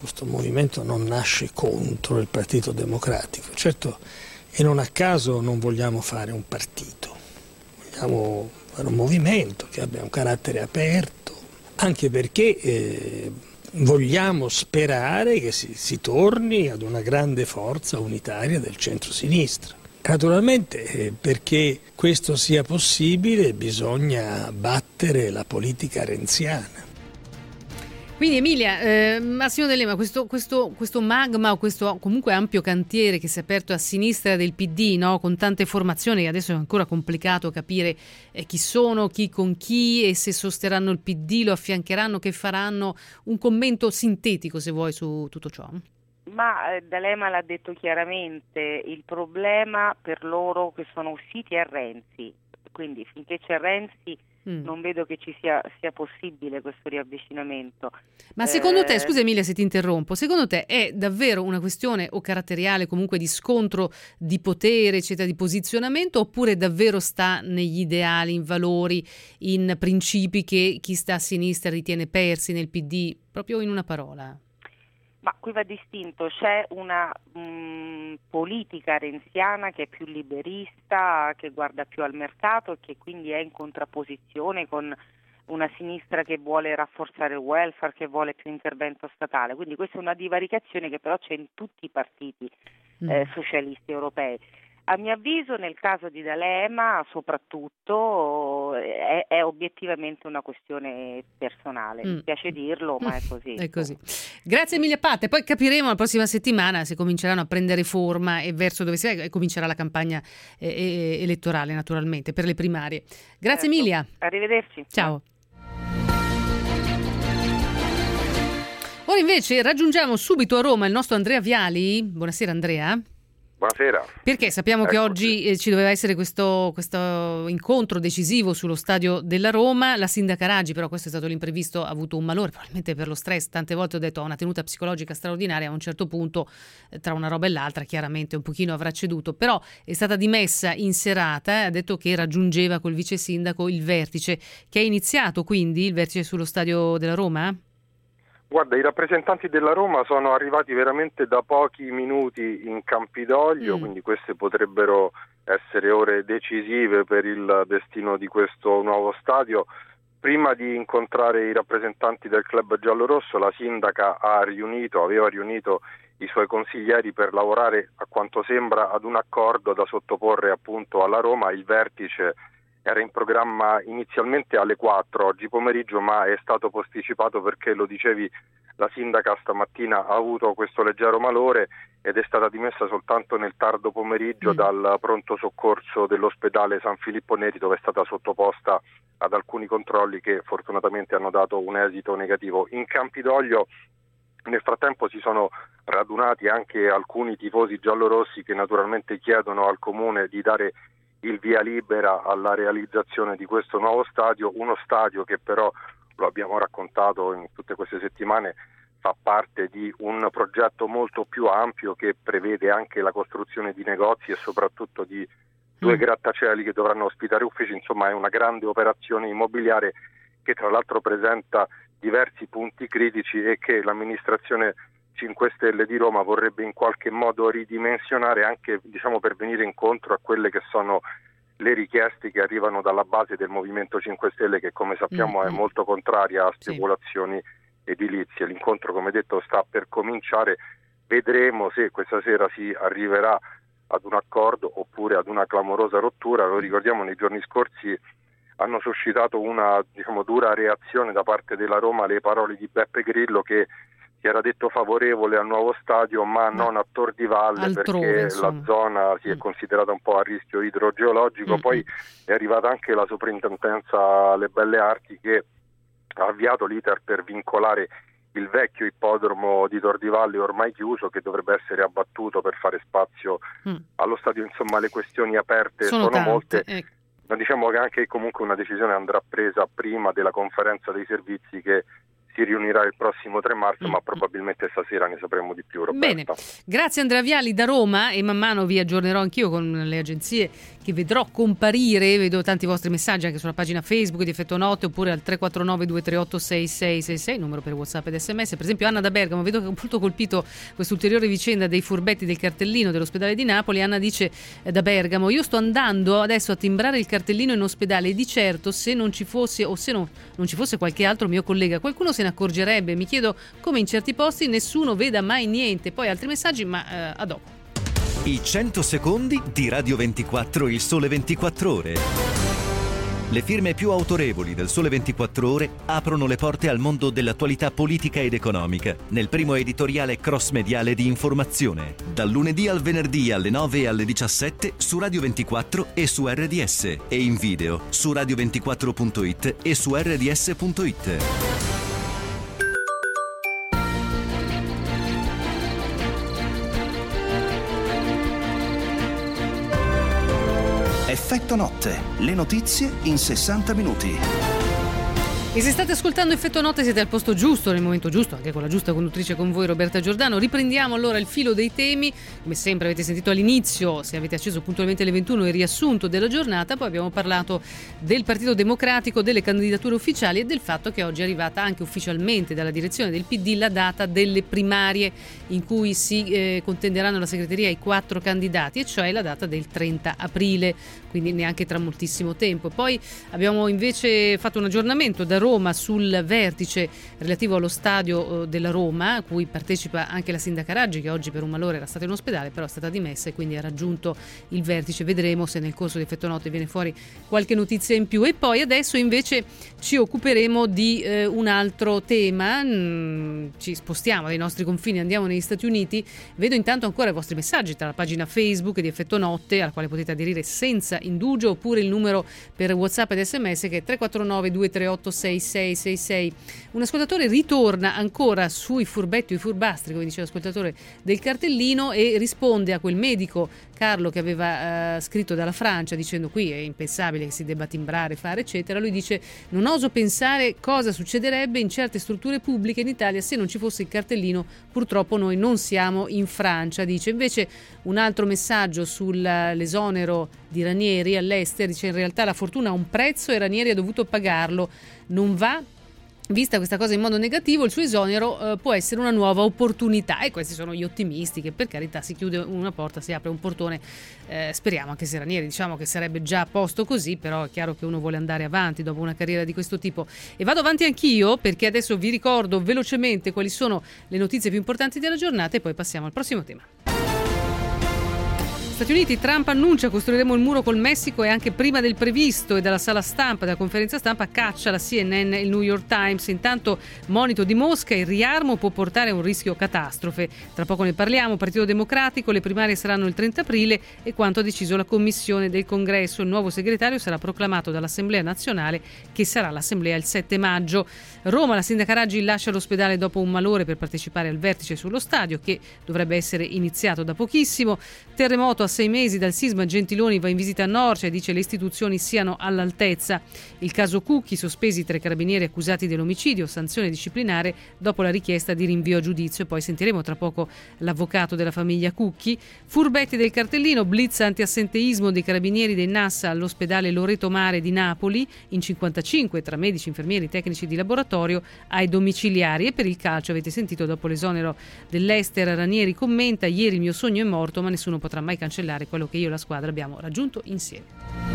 Speaker 14: Questo movimento non nasce contro il Partito Democratico, certo, e non a caso non vogliamo fare un partito, vogliamo fare un movimento che abbia un carattere aperto, anche perché eh, vogliamo sperare che si, si torni ad una grande forza unitaria del centro-sinistra. Naturalmente eh, perché questo sia possibile bisogna battere la politica renziana.
Speaker 4: Quindi Emilia, eh, Massimo D'Alema, questo, questo, questo magma o questo comunque ampio cantiere che si è aperto a sinistra del P D, no? Con tante formazioni, adesso è ancora complicato capire eh, chi sono, chi con chi e se sosterranno il P D, lo affiancheranno, che faranno. Un commento sintetico, se vuoi, su tutto ciò.
Speaker 17: Ma eh, D'Alema l'ha detto chiaramente, il problema per loro che sono usciti è Renzi, quindi finché c'è Renzi Mm. non vedo che ci sia, sia possibile questo riavvicinamento.
Speaker 4: Ma secondo
Speaker 17: eh...
Speaker 4: te, scusa Emilia se ti interrompo, secondo te è davvero una questione o caratteriale, comunque di scontro di potere, eccetera, di posizionamento, oppure davvero sta negli ideali, in valori, in principi che chi sta a sinistra ritiene persi nel P D, proprio in una parola?
Speaker 17: Ma qui va distinto, c'è una mh, politica renziana che è più liberista, che guarda più al mercato e che quindi è in contrapposizione con una sinistra che vuole rafforzare il welfare, che vuole più intervento statale. Quindi questa è una divaricazione che però c'è in tutti i partiti eh, socialisti europei. A mio avviso nel caso di D'Alema soprattutto è, è obiettivamente una questione personale, mm. mi piace dirlo ma è così.
Speaker 4: È così. Grazie Emilia Patte, poi capiremo la prossima settimana se cominceranno a prendere forma e verso dove si va e comincerà la campagna eh, elettorale naturalmente per le primarie. Grazie certo. Emilia.
Speaker 17: Arrivederci.
Speaker 4: Ciao. Ora invece raggiungiamo subito a Roma il nostro Andrea Viali. Buonasera Andrea.
Speaker 18: Buonasera.
Speaker 4: Perché sappiamo
Speaker 18: Eccoci.
Speaker 4: che oggi eh, ci doveva essere questo, questo incontro decisivo sullo stadio della Roma. La sindaca Raggi, però questo è stato l'imprevisto, ha avuto un malore, probabilmente per lo stress. Tante volte ho detto ha una tenuta psicologica straordinaria, a un certo punto eh, tra una roba e l'altra chiaramente un pochino avrà ceduto, però è stata dimessa in serata e ha detto che raggiungeva col vice sindaco il vertice, che è iniziato quindi il vertice sullo stadio della Roma?
Speaker 18: Guarda, i rappresentanti della Roma sono arrivati veramente da pochi minuti in Campidoglio, mm. quindi queste potrebbero essere ore decisive per il destino di questo nuovo stadio. Prima di incontrare i rappresentanti del club giallorosso, la sindaca ha riunito, aveva riunito i suoi consiglieri per lavorare, a quanto sembra, ad un accordo da sottoporre appunto alla Roma. Il vertice era in programma inizialmente alle quattro oggi pomeriggio, ma è stato posticipato perché, lo dicevi, la sindaca stamattina ha avuto questo leggero malore ed è stata dimessa soltanto nel tardo pomeriggio mm. dal pronto soccorso dell'ospedale San Filippo Neri, dove è stata sottoposta ad alcuni controlli che fortunatamente hanno dato un esito negativo. In Campidoglio nel frattempo si sono radunati anche alcuni tifosi giallorossi che naturalmente chiedono al comune di dare il via libera alla realizzazione di questo nuovo stadio, uno stadio che però, lo abbiamo raccontato in tutte queste settimane, fa parte di un progetto molto più ampio che prevede anche la costruzione di negozi e soprattutto di due grattacieli che dovranno ospitare uffici. Insomma, è una grande operazione immobiliare che tra l'altro presenta diversi punti critici e che l'amministrazione cinque Stelle di Roma vorrebbe in qualche modo ridimensionare, anche diciamo per venire incontro a quelle che sono le richieste che arrivano dalla base del Movimento cinque Stelle, che come sappiamo mm-hmm. è molto contraria a speculazioni sì. edilizie. L'incontro, come detto, sta per cominciare, vedremo se questa sera si arriverà ad un accordo oppure ad una clamorosa rottura. Lo ricordiamo, nei giorni scorsi hanno suscitato una diciamo dura reazione da parte della Roma le parole di Beppe Grillo, che si era detto favorevole al nuovo stadio ma no. non a Tor di Valle, altrove, perché insomma. La zona si è considerata un po' a rischio idrogeologico. Mm. Poi è arrivata anche la soprintendenza alle Belle Arti, che ha avviato l'iter per vincolare il vecchio ippodromo di Tor di Valle, ormai chiuso, che dovrebbe essere abbattuto per fare spazio mm. allo stadio. Insomma, le questioni aperte sono, sono molte, eh. ma diciamo che anche comunque una decisione andrà presa prima della conferenza dei servizi che si riunirà il prossimo tre marzo, ma probabilmente stasera ne sapremo di più, Roberta.
Speaker 4: Bene, grazie Andrea Vialli da Roma, e man mano vi aggiornerò anch'io con le agenzie che vedrò comparire. Vedo tanti vostri messaggi anche sulla pagina Facebook di Effetto Notte, oppure al tre quattro nove due tre otto sei sei sei sei, numero per WhatsApp ed S M S. Per esempio Anna da Bergamo, vedo che ho molto colpito quest'ulteriore vicenda dei furbetti del cartellino dell'ospedale di Napoli. Anna dice eh, da Bergamo: io sto andando adesso a timbrare il cartellino in ospedale e di certo se non ci fosse o se no, non ci fosse qualche altro mio collega, qualcuno se ne accorgerebbe. Mi chiedo come in certi posti nessuno veda mai niente. Poi altri messaggi, ma eh, a dopo.
Speaker 19: I cento secondi di Radio ventiquattro, il Sole ventiquattro Ore. Le firme più autorevoli del Sole ventiquattro Ore aprono le porte al mondo dell'attualità politica ed economica nel primo editoriale cross-mediale di informazione, dal lunedì al venerdì alle nove e alle diciassette su Radio ventiquattro e su R D S, e in video su radio ventiquattro punto it e su R D S punto it.
Speaker 1: Effetto Notte, le notizie in sessanta minuti.
Speaker 4: E se state ascoltando Effetto Notte siete al posto giusto, nel momento giusto, anche con la giusta conduttrice con voi, Roberta Giordano. Riprendiamo allora il filo dei temi. Come sempre avete sentito all'inizio, se avete acceso puntualmente alle ventuno, il riassunto della giornata. Poi abbiamo parlato del Partito Democratico, delle candidature ufficiali e del fatto che oggi è arrivata anche ufficialmente dalla direzione del P D la data delle primarie in cui si eh, contenderanno la segreteria i quattro candidati, e cioè la data del trenta aprile, quindi neanche tra moltissimo tempo. Poi abbiamo invece fatto un aggiornamento da Roma sul vertice relativo allo stadio della Roma, a cui partecipa anche la sindaca Raggi, che oggi per un malore era stata in ospedale, però è stata dimessa e quindi ha raggiunto il vertice. Vedremo se nel corso di Effetto Notte viene fuori qualche notizia in più. E poi adesso invece ci occuperemo di eh, un altro tema. Mm, ci spostiamo dai nostri confini, andiamo negli Stati Uniti. Vedo intanto ancora i vostri messaggi tra la pagina Facebook di Effetto Notte, alla quale potete aderire senza indugio, oppure il numero per WhatsApp ed S M S che è tre quattro nove due tre otto sei sei sei sei. Un ascoltatore ritorna ancora sui furbetti o i furbastri, come dice l'ascoltatore del cartellino, e risponde a quel medico Carlo che aveva uh, scritto dalla Francia dicendo: qui è impensabile che si debba timbrare, fare eccetera. Lui dice: non oso pensare cosa succederebbe in certe strutture pubbliche in Italia se non ci fosse il cartellino. Purtroppo noi non siamo in Francia, dice. Invece un altro messaggio sull'esonero di Ranieri all'estero dice: in realtà la fortuna ha un prezzo e Ranieri ha dovuto pagarlo. Non va vista questa cosa in modo negativo, il suo esonero eh, può essere una nuova opportunità. E questi sono gli ottimisti, che per carità si chiude una porta, si apre un portone. Eh, speriamo, anche se Ranieri diciamo che sarebbe già a posto così, però è chiaro che uno vuole andare avanti dopo una carriera di questo tipo. E vado avanti anch'io, perché adesso vi ricordo velocemente quali sono le notizie più importanti della giornata e poi passiamo al prossimo tema. Stati Uniti, Trump annuncia: costruiremo il muro col Messico, e anche prima del previsto. E dalla sala stampa, dalla conferenza stampa, caccia la C N N e il New York Times. Intanto monito di Mosca: il riarmo può portare a un rischio catastrofe. Tra poco ne parliamo. Partito Democratico, le primarie saranno il trenta aprile e quanto ha deciso la commissione del Congresso. Il nuovo segretario sarà proclamato dall'Assemblea nazionale, che sarà l'Assemblea il sette maggio. Roma, la sindaca Raggi lascia l'ospedale dopo un malore per partecipare al vertice sullo stadio, che dovrebbe essere iniziato da pochissimo. Terremoto a sei mesi dal sisma, Gentiloni va in visita a Norcia e dice le istituzioni siano all'altezza. Il caso Cucchi, sospesi tre carabinieri accusati dell'omicidio, sanzione disciplinare dopo la richiesta di rinvio a giudizio. E poi sentiremo tra poco l'avvocato della famiglia Cucchi. Furbetti del cartellino, blitz antiassenteismo dei carabinieri del Nassa all'ospedale Loreto Mare di Napoli, in cinquantacinque tra medici, infermieri, tecnici di laboratorio ai domiciliari. E per il calcio avete sentito, dopo l'esonero dell'Ester, Ranieri commenta: ieri il mio sogno è morto, ma nessuno potrà mai cancellare quello che io e la squadra abbiamo raggiunto insieme.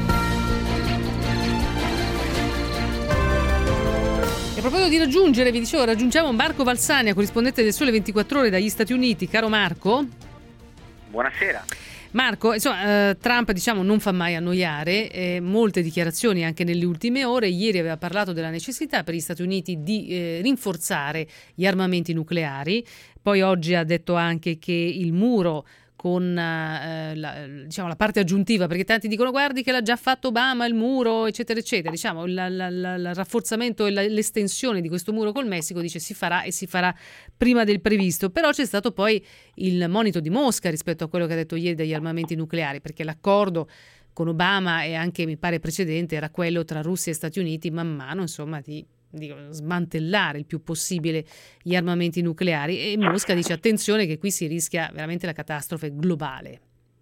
Speaker 4: E a proposito di raggiungere, vi dicevo, raggiungiamo Marco Valsania, corrispondente del Sole ventiquattro Ore dagli Stati Uniti. Caro Marco.
Speaker 20: Buonasera.
Speaker 4: Marco, insomma, eh, Trump diciamo non fa mai annoiare, eh, molte dichiarazioni anche nelle ultime ore. Ieri aveva parlato della necessità per gli Stati Uniti di eh, rinforzare gli armamenti nucleari, poi oggi ha detto anche che il muro con eh, la, diciamo, la parte aggiuntiva, perché tanti dicono guardi che l'ha già fatto Obama il muro eccetera eccetera, diciamo il rafforzamento e la, l'estensione di questo muro col Messico, dice si farà e si farà prima del previsto. Però c'è stato poi il monito di Mosca rispetto a quello che ha detto ieri degli armamenti nucleari, perché l'accordo con Obama e anche mi pare precedente era quello tra Russia e Stati Uniti man mano insomma di dico, smantellare il più possibile gli armamenti nucleari, e Mosca dice attenzione che qui si rischia veramente la catastrofe globale.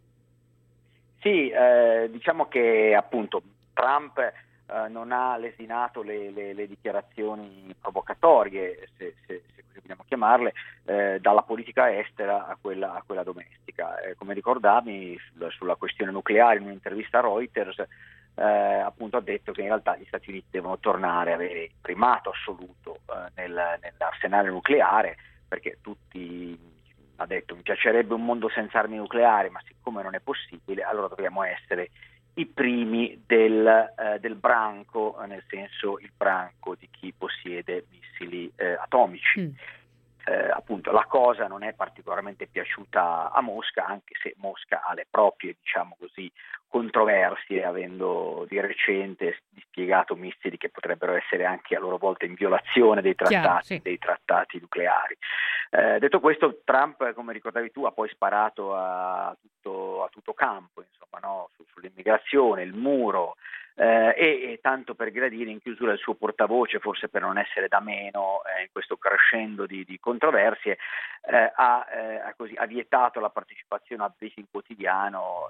Speaker 20: Sì, eh, diciamo che appunto Trump eh, non ha lesinato le, le, le dichiarazioni provocatorie, se, se, se così vogliamo chiamarle, eh, dalla politica estera a quella, a quella domestica. Eh, come ricordavi, sulla, sulla questione nucleare, in un'intervista a Reuters, eh, appunto ha detto che in realtà gli Stati Uniti devono tornare a avere il primato assoluto eh, nel, nell'arsenale nucleare, perché tutti... ha detto mi piacerebbe un mondo senza armi nucleari, ma siccome non è possibile, allora dobbiamo essere i primi del, eh, del branco, nel senso il branco di chi possiede missili eh, atomici. Mm. Eh, appunto la cosa non è particolarmente piaciuta a Mosca, anche se Mosca ha le proprie, diciamo così, controversie, avendo di recente dispiegato missili che potrebbero essere anche a loro volta in violazione dei trattati, Chiaro, sì. dei trattati nucleari. Eh, detto questo, Trump, come ricordavi tu, ha poi sparato a tutto, a tutto campo, insomma, no? Su, sull'immigrazione, il muro, eh, e, e tanto per gradire in chiusura il suo portavoce, forse per non essere da meno eh, in questo crescendo di, di controversie, eh, ha, eh, ha, così, ha vietato la partecipazione al briefing quotidiano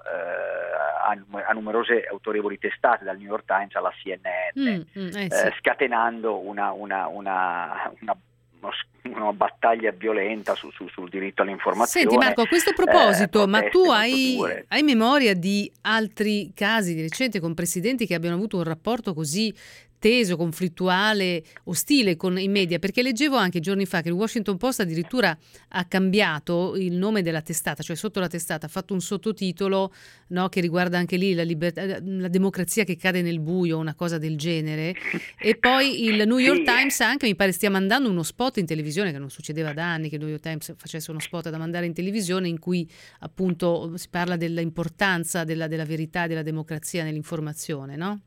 Speaker 20: eh, a, a numerose autorevoli testate, dal New York Times alla C N N, mm, mm, eh, sì. eh, scatenando una, una, una, una una battaglia violenta su, su, sul diritto all'informazione.
Speaker 4: Senti Marco, a questo proposito, eh, ma tu hai, hai memoria di altri casi di recente con presidenti che abbiano avuto un rapporto così teso, conflittuale, ostile con i media? Perché leggevo anche giorni fa che il Washington Post addirittura ha cambiato il nome della testata, cioè sotto la testata ha fatto un sottotitolo, no, che riguarda anche lì la libertà, la democrazia che cade nel buio, una cosa del genere, e poi il New York Times anche mi pare stia mandando uno spot in televisione, che non succedeva da anni che il New York Times facesse uno spot da mandare in televisione, in cui appunto si parla dell'importanza della, della verità e della democrazia nell'informazione, no?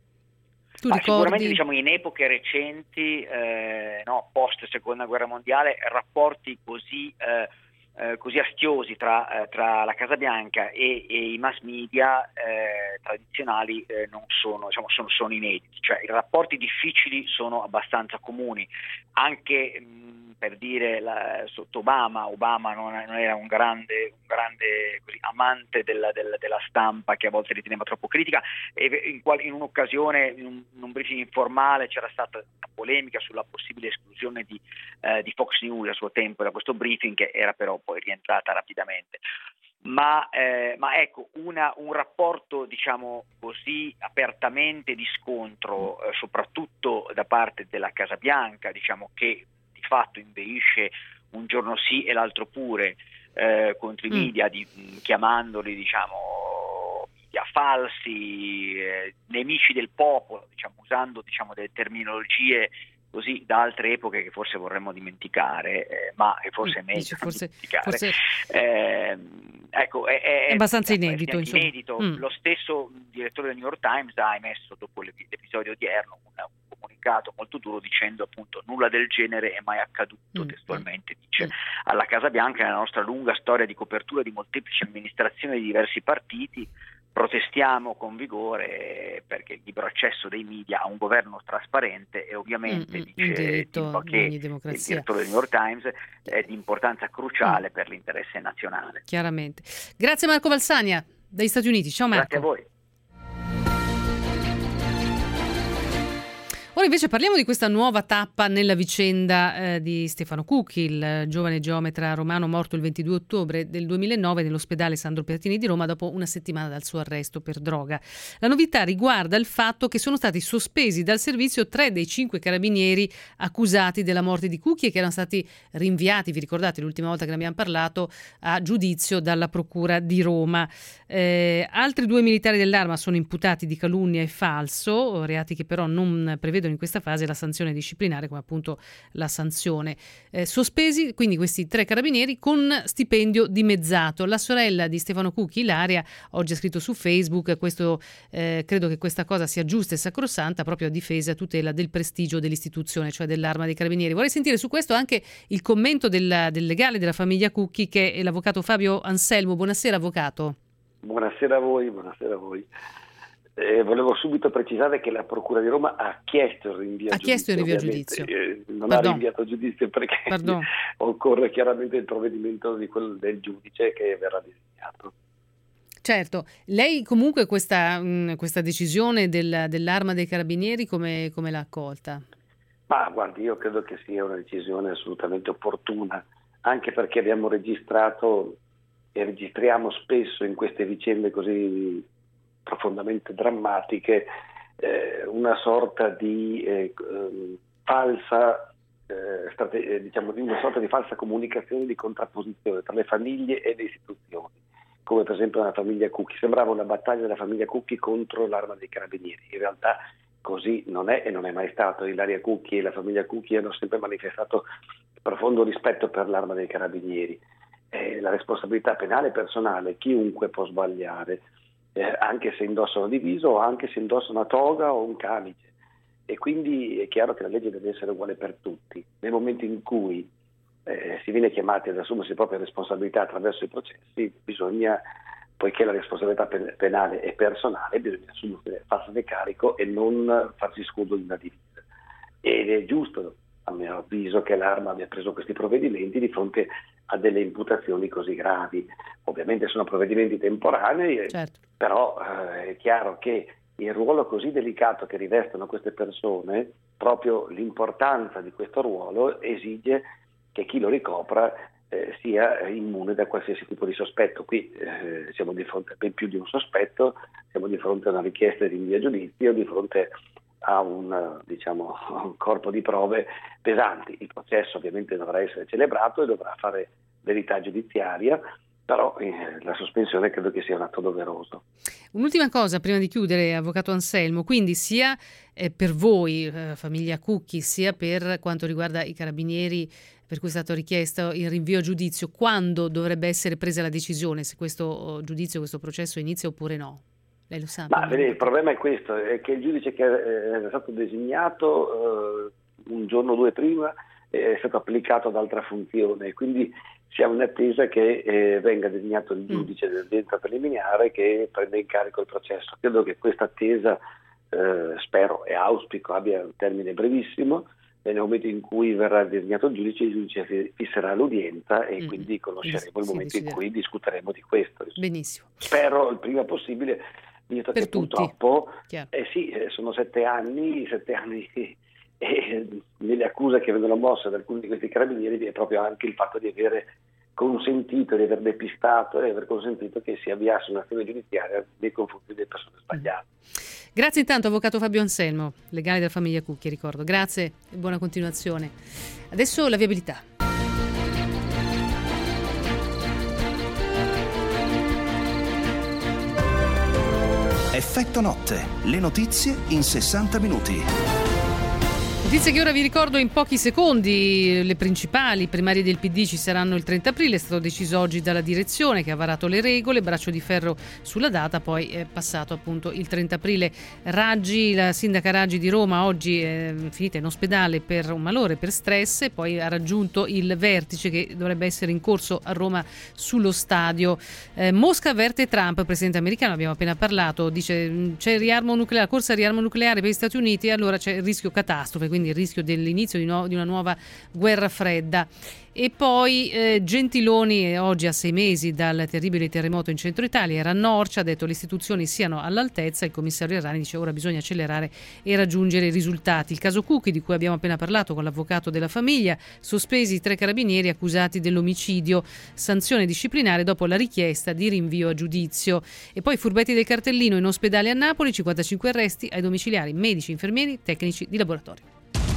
Speaker 20: Ma sicuramente, diciamo, in epoche recenti, eh, no, post seconda guerra mondiale, rapporti così, eh, eh, così astiosi tra, eh, tra la Casa Bianca e, e i mass media eh, tradizionali eh, non sono, diciamo, sono, sono inediti. Cioè, i rapporti difficili sono abbastanza comuni, anche mh, per dire la, sotto Obama, Obama non, non era un grande, un grande così, amante della, della, della stampa, che a volte riteneva troppo critica, e in, qual, in un'occasione, in un, in un briefing informale, c'era stata una polemica sulla possibile esclusione di, eh, di Fox News a suo tempo da questo briefing, che era però poi rientrata rapidamente. Ma, eh, ma ecco, una, un rapporto, diciamo così, apertamente di scontro, eh, soprattutto da parte della Casa Bianca, diciamo, che di fatto inveisce un giorno sì e l'altro pure eh, contro i media, di, chiamandoli, diciamo, media falsi, eh, nemici del popolo, diciamo, usando, diciamo, delle terminologie così da altre epoche che forse vorremmo dimenticare, eh, ma che forse è meglio Dice, forse, dimenticare. Forse... Eh, ecco, è, è,
Speaker 4: è abbastanza inedito.
Speaker 20: È inedito. Mm. Lo stesso direttore del New York Times ha emesso, dopo l'episodio odierno, un, un comunicato molto duro dicendo appunto nulla del genere è mai accaduto, mm. testualmente dice. Mm. Alla Casa Bianca, nella nostra lunga storia di copertura di molteplici amministrazioni di diversi partiti, protestiamo con vigore perché il libero accesso dei media a un governo trasparente e ovviamente mm, dice
Speaker 4: diritto,
Speaker 20: che il direttore del New York Times è di importanza cruciale mm. per l'interesse nazionale.
Speaker 4: Chiaramente. Grazie Marco Valsania dagli Stati Uniti. Ciao Marco.
Speaker 20: Grazie a voi.
Speaker 4: Ora invece parliamo di questa nuova tappa nella vicenda eh, di Stefano Cucchi, il giovane geometra romano morto il ventidue ottobre del duemilanove nell'ospedale Sandro Pertini di Roma dopo una settimana dal suo arresto per droga. La novità riguarda il fatto che sono stati sospesi dal servizio tre dei cinque carabinieri accusati della morte di Cucchi e che erano stati rinviati, vi ricordate l'ultima volta che ne abbiamo parlato, a giudizio dalla Procura di Roma. Eh, altri due militari dell'Arma sono imputati di calunnia e falso, reati che però non prevedono in questa fase la sanzione disciplinare, come appunto la sanzione. Eh, sospesi quindi questi tre carabinieri con stipendio dimezzato. La sorella di Stefano Cucchi, Ilaria, oggi ha scritto su Facebook: questo eh, credo che questa cosa sia giusta e sacrosanta proprio a difesa e a tutela del prestigio dell'istituzione, cioè dell'Arma dei Carabinieri. Vorrei sentire su questo anche il commento del, del legale della famiglia Cucchi, che è l'avvocato Fabio Anselmo. Buonasera avvocato.
Speaker 21: Buonasera a voi, buonasera a voi. Eh, volevo subito precisare che la Procura di Roma ha chiesto il rinvio
Speaker 4: ha
Speaker 21: a
Speaker 4: chiesto
Speaker 21: giudizio.
Speaker 4: il rinvio a giudizio.
Speaker 21: Eh, non
Speaker 4: Pardon.
Speaker 21: ha rinviato a giudizio perché
Speaker 4: Pardon.
Speaker 21: occorre chiaramente il provvedimento di quel, del giudice che verrà designato.
Speaker 4: Certo, lei comunque questa, mh, questa decisione del, dell'Arma dei Carabinieri come, come l'ha accolta?
Speaker 21: Ma guardi, io credo che sia una decisione assolutamente opportuna, anche perché abbiamo registrato e registriamo spesso in queste vicende così profondamente drammatiche eh, una sorta di eh, falsa eh, strate- diciamo di una sorta di falsa comunicazione di contrapposizione tra le famiglie e le istituzioni, come per esempio la famiglia Cucchi. Sembrava una battaglia della famiglia Cucchi contro l'Arma dei Carabinieri. In realtà così non è e non è mai stato. Ilaria Cucchi e la famiglia Cucchi hanno sempre manifestato profondo rispetto per l'Arma dei Carabinieri. Eh, la responsabilità penale è personale, chiunque può sbagliare, eh, anche se indossa una divisa o anche se indossa una toga o un camice, e quindi è chiaro che la legge deve essere uguale per tutti. Nel momento in cui eh, si viene chiamati ad assumersi le proprie responsabilità attraverso i processi, bisogna, poiché la responsabilità pen- penale è personale, bisogna assumersi, farsene carico e non farsi scudo di una divisa. Ed è giusto, a mio avviso, che l'Arma abbia preso questi provvedimenti di fronte a delle imputazioni così gravi. Ovviamente sono provvedimenti temporanei,
Speaker 4: certo.
Speaker 21: Però eh, è chiaro che il ruolo così delicato che rivestono queste persone, proprio l'importanza di questo ruolo esige che chi lo ricopra eh, sia immune da qualsiasi tipo di sospetto. Qui eh, siamo di fronte a ben più di un sospetto, siamo di fronte a una richiesta di rinvio a giudizio, di fronte a un, diciamo, un corpo di prove pesanti. Il processo ovviamente dovrà essere celebrato e dovrà fare verità giudiziaria, però eh, la sospensione credo che sia un atto doveroso.
Speaker 4: Un'ultima cosa prima di chiudere, avvocato Anselmo, quindi sia eh, per voi, eh, famiglia Cucchi, sia per quanto riguarda i carabinieri per cui è stato richiesto il rinvio a giudizio, quando dovrebbe essere presa la decisione se questo giudizio, questo processo inizia oppure no? Lei lo sa?
Speaker 21: Ma vede, il problema è questo, è che il giudice che è stato designato eh, un giorno o due prima è stato applicato ad altra funzione, quindi siamo in attesa che eh, venga designato il giudice mm. dell'udienza preliminare che prenda in carico il processo. Credo che questa attesa, eh, spero e auspico, abbia un termine brevissimo, e nel momento in cui verrà designato il giudice, il giudice fisserà l'udienza e mm. quindi conosceremo il sì, momento deciderà. In cui discuteremo di questo.
Speaker 4: Benissimo.
Speaker 21: Spero il prima possibile, visto
Speaker 4: per
Speaker 21: che
Speaker 4: tutti.
Speaker 21: Purtroppo eh sì, sono sette anni, sette anni e nelle accuse che vengono mosse da alcuni di questi carabinieri vi è proprio anche il fatto di avere consentito, di aver depistato e aver consentito che si avviasse un'azione giudiziaria nei confronti delle persone sbagliate.
Speaker 4: Grazie intanto avvocato Fabio Anselmo, legale della famiglia Cucchi, ricordo. Grazie e buona continuazione. Adesso la viabilità.
Speaker 1: Effetto notte, le notizie in sessanta minuti.
Speaker 4: Notizie che ora vi ricordo in pochi secondi, le principali primarie del P D ci saranno il trenta aprile, è stato deciso oggi dalla direzione che ha varato le regole, braccio di ferro sulla data, poi è passato appunto il trenta aprile. Raggi, la sindaca Raggi di Roma oggi è finita in ospedale per un malore, per stress, e poi ha raggiunto il vertice che dovrebbe essere in corso a Roma sullo stadio. Eh, Mosca avverte Trump, presidente americano, abbiamo appena parlato, dice c'è il riarmo nucleare, corsa al riarmo nucleare per gli Stati Uniti e allora c'è il rischio catastrofe, quindi il rischio dell'inizio di, no, di una nuova guerra fredda. E poi eh, Gentiloni, oggi a sei mesi dal terribile terremoto in centro Italia, era a Norcia, ha detto le istituzioni siano all'altezza. Il commissario Errani dice ora bisogna accelerare e raggiungere i risultati. Il caso Cucchi, di cui abbiamo appena parlato con l'avvocato della famiglia, sospesi tre carabinieri accusati dell'omicidio, sanzione disciplinare dopo la richiesta di rinvio a giudizio. E poi furbetti del cartellino in ospedale a Napoli, cinquantacinque arresti ai domiciliari, medici, infermieri, tecnici di laboratorio.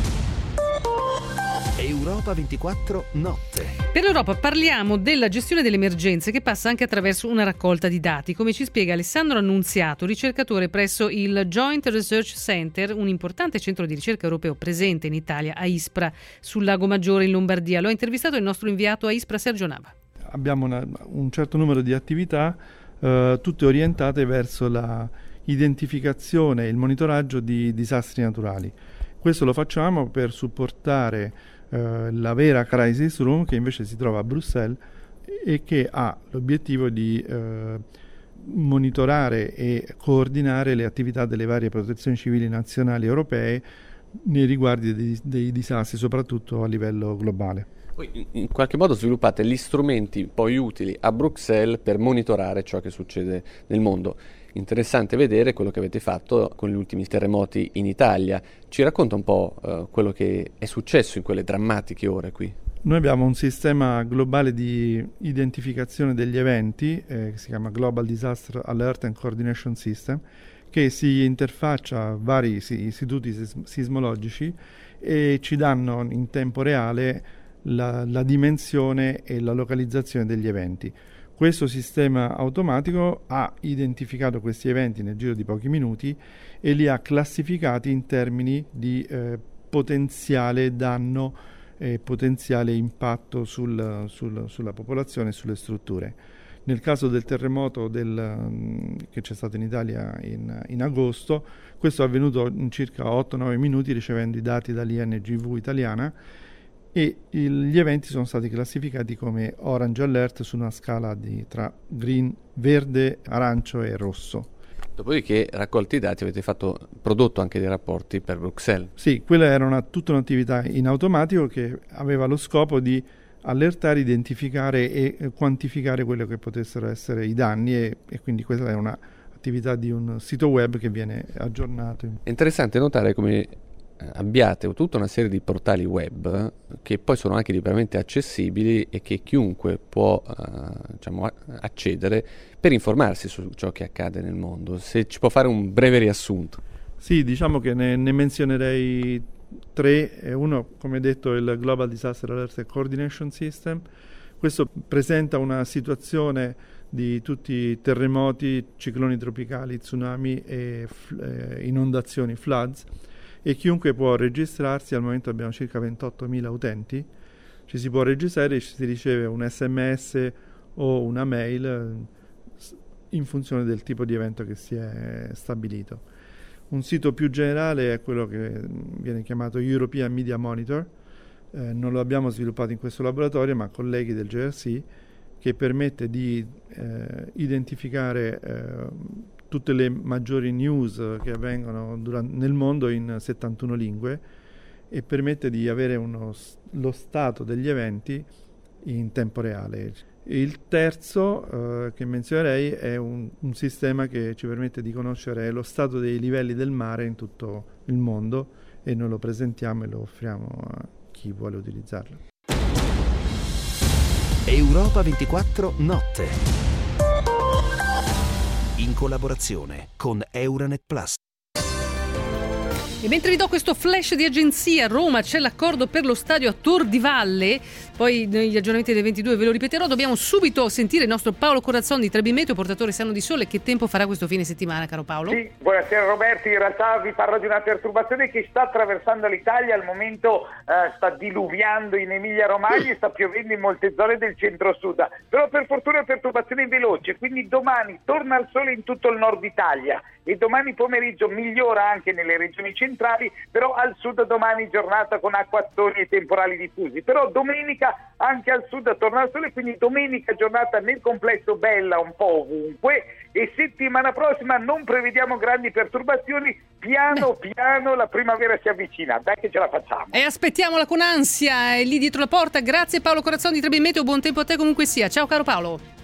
Speaker 1: Europa ventiquattro notte.
Speaker 4: Per l'Europa parliamo della gestione delle emergenze che passa anche attraverso una raccolta di dati, come ci spiega Alessandro Annunziato, ricercatore presso il Joint Research Center, un importante centro di ricerca europeo presente in Italia a Ispra, sul Lago Maggiore in Lombardia. Lo ha intervistato il nostro inviato a Ispra, Sergio Nava.
Speaker 22: Abbiamo una, un certo numero di attività, eh, tutte orientate verso la identificazione e il monitoraggio di disastri naturali. Questo lo facciamo per supportare eh, la vera Crisis Room, che invece si trova a Bruxelles e che ha l'obiettivo di eh, monitorare e coordinare le attività delle varie protezioni civili nazionali europee nei riguardi dei, dei disastri, soprattutto a livello globale.
Speaker 2: Poi in qualche modo sviluppate gli strumenti poi utili a Bruxelles per monitorare ciò che succede nel mondo. Interessante vedere quello che avete fatto con gli ultimi terremoti in Italia. Ci racconta un po' uh, quello che è successo in quelle drammatiche ore qui?
Speaker 22: Noi abbiamo un sistema globale di identificazione degli eventi eh, che si chiama Global Disaster Alert and Coordination System, che si interfaccia a vari istituti sismologici e ci danno in tempo reale la, la dimensione e la localizzazione degli eventi. Questo sistema automatico ha identificato questi eventi nel giro di pochi minuti e li ha classificati in termini di eh, potenziale danno e potenziale impatto sul, sul, sulla popolazione e sulle strutture. Nel caso del terremoto del, che c'è stato in Italia in, in agosto, questo è avvenuto in circa otto nove minuti ricevendo i dati dall'I N G V italiana, e il, gli eventi sono stati classificati come orange alert su una scala di, tra green, verde, arancio e rosso.
Speaker 2: Dopodiché, raccolti i dati, avete fatto prodotto anche dei rapporti per Bruxelles.
Speaker 22: Sì, quella era una, tutta un'attività in automatico che aveva lo scopo di allertare, identificare e quantificare quello che potessero essere i danni, e, e quindi questa è un'attività di un sito web che viene aggiornato.
Speaker 2: È interessante notare come abbiate tutta una serie di portali web che poi sono anche liberamente accessibili e che chiunque può uh, diciamo, accedere per informarsi su ciò che accade nel mondo. Se ci può fare un breve riassunto.
Speaker 22: Sì, diciamo che ne, ne menzionerei tre. Uno, come detto, il Global Disaster Alert and Coordination System. Questo presenta una situazione di tutti i terremoti, cicloni tropicali, tsunami e f- eh, inondazioni, floods, e chiunque può registrarsi. Al momento abbiamo circa ventottomila utenti, ci si può registrare e ci si riceve un sms o una mail in funzione del tipo di evento che si è stabilito. Un sito più generale è quello che viene chiamato European Media Monitor, eh, non lo abbiamo sviluppato in questo laboratorio ma colleghi del J R C, che permette di eh, identificare eh, tutte le maggiori news che avvengono durante, nel mondo in settantuno lingue, e permette di avere uno, lo stato degli eventi in tempo reale. Il terzo eh, che menzionerei è un, un sistema che ci permette di conoscere lo stato dei livelli del mare in tutto il mondo, e noi lo presentiamo e lo offriamo a chi vuole utilizzarlo.
Speaker 1: Europa ventiquattro Notte, in collaborazione con Euranet Plus.
Speaker 4: E mentre vi do questo flash di agenzia, a Roma c'è l'accordo per lo stadio a Tor di Valle, poi negli aggiornamenti dei ventidue ve lo ripeterò. Dobbiamo subito sentire il nostro Paolo Corazzon di Trebimeteo, portatore sano di sole. Che tempo farà questo fine settimana, caro Paolo?
Speaker 3: Sì, buonasera Roberti, in realtà vi parlo di una perturbazione che sta attraversando l'Italia, al momento eh, sta diluviando in Emilia Romagna e sta piovendo in molte zone del centro-sud, però per fortuna è perturbazione veloce, quindi domani torna il sole in tutto il nord Italia e domani pomeriggio migliora anche nelle regioni centrali, però al sud domani giornata con acquazzoni e temporali diffusi, però domenica anche al sud torna il sole, quindi domenica giornata nel complesso bella un po' ovunque, e settimana prossima non prevediamo grandi perturbazioni, piano piano la primavera si avvicina, dai che ce la facciamo.
Speaker 4: E aspettiamola con ansia, è lì dietro la porta. Grazie Paolo Corazzon di Trebimeteo, buon tempo a te comunque sia. Ciao caro Paolo.